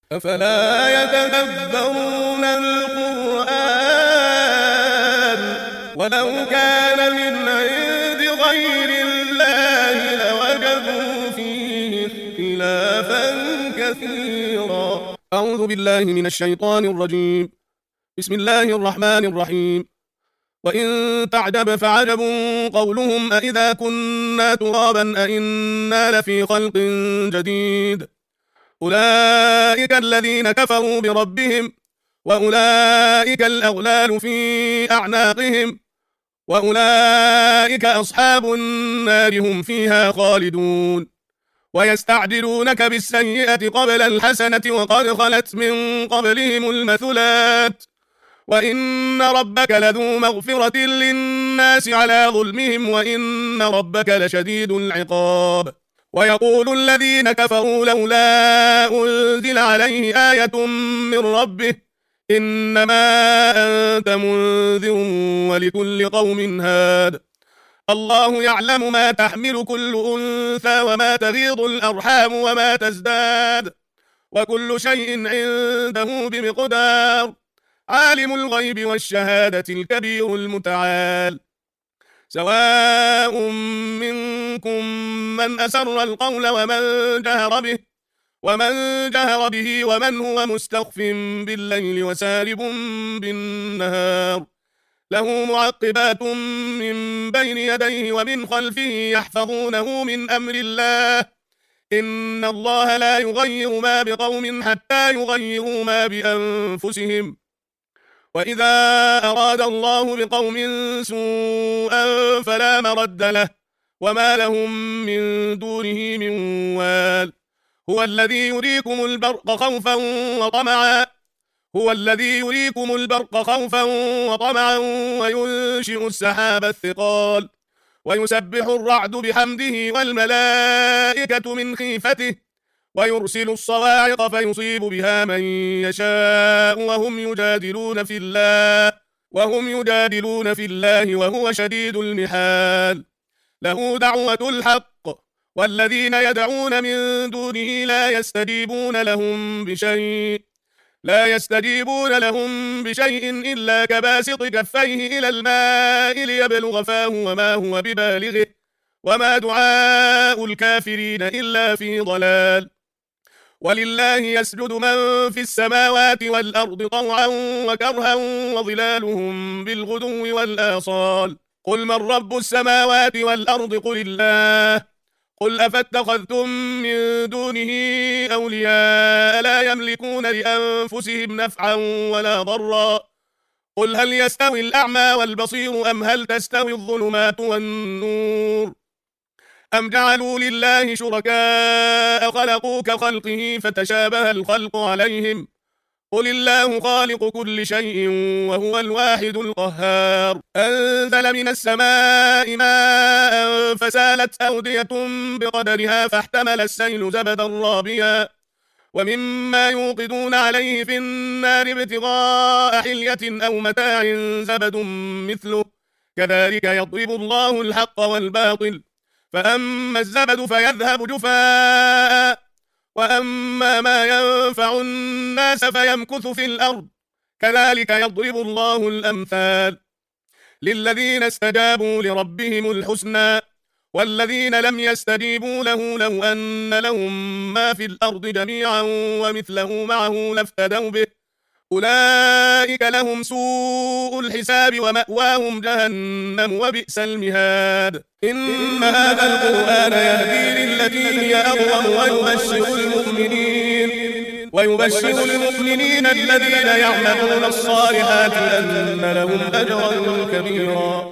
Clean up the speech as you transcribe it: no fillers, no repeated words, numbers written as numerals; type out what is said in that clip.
أفلا يتدبرون القرآن ولو كان من عند غير الله لوجدوا فيه اختلافا كثيرا. أعوذ بالله من الشيطان الرجيم. بسم الله الرحمن الرحيم. وإن تعجب فعجب قولهم أإذا كنا ترابا أإنا لفي خلق جديد. أولئك الذين كفروا بربهم وأولئك الأغلال في أعناقهم وأولئك أصحاب النار هم فيها خالدون. ويستعجلونك بالسيئة قبل الحسنة وقد خلت من قبلهم المثلات وإن ربك لذو مغفرة للناس على ظلمهم وإن ربك لشديد العقاب. ويقول الذين كفروا لولا أنزل عليه آية من ربه إنما أنت منذر ولكل قوم هاد. الله يعلم ما تحمل كل أنثى وما تغيض الأرحام وما تزداد وكل شيء عنده بمقدار. عالم الغيب والشهادة الكبير المتعال. سواء منكم من أسر القول ومن جهر به ومن هو مستخف بالليل وسارب بالنهار. له معقبات من بين يديه ومن خلفه يحفظونه من أمر الله. إن الله لا يغير ما بقوم حتى يغيروا ما بأنفسهم. وإذا أراد الله بقوم سوءا فلا مرد له وما لهم من دونه من وال. هو الذي يريكم البرق خوفا وطمعا وينشئ السحاب الثقال ويسبح الرعد بحمده والملائكة من خيفته ويرسل الصواعق فيصيب بها من يشاء وهم يجادلون في الله وهو شديد المحال. له دعوة الحق والذين يدعون من دونه لا يستجيبون لهم بشيء إلا كباسط كفيه إلى الماء ليبلغ فاه وما هو ببالغه وما دعاء الكافرين إلا في ضلال. ولله يسجد من في السماوات والأرض طوعا وكرها وظلالهم بالغدو والآصال. قل من رب السماوات والأرض قل الله. قل أفاتخذتم من دونه أولياء لا يملكون لأنفسهم نفعا ولا ضرا. قل هل يستوي الأعمى والبصير أم هل تستوي الظلمات والنور أم جعلوا لله شركاء خلقوا كخلقه فتشابه الخلق عليهم. قل الله خالق كل شيء وهو الواحد القهار. أنزل من السماء ماء فسالت أودية بقدرها فاحتمل السيل زبدا رابيا ومما يوقدون عليه في النار ابتغاء حلية أو متاع زبد مثله كذلك يضرب الله الحق والباطل. فأما الزبد فيذهب جفاء وأما ما ينفع الناس فيمكث في الأرض كذلك يضرب الله الأمثال. للذين استجابوا لربهم الحسنى والذين لم يستجيبوا له لو أن لهم ما في الأرض جميعا ومثله معه لافتدوا به أولئك لهم سوء الحساب ومأواهم جهنم وبئس المهاد. إن هذا القرآن يهدي للتي هي أقوم ويبشر المؤمنين الذين يعملون الصالحات أن لهم أجرا كبيرا.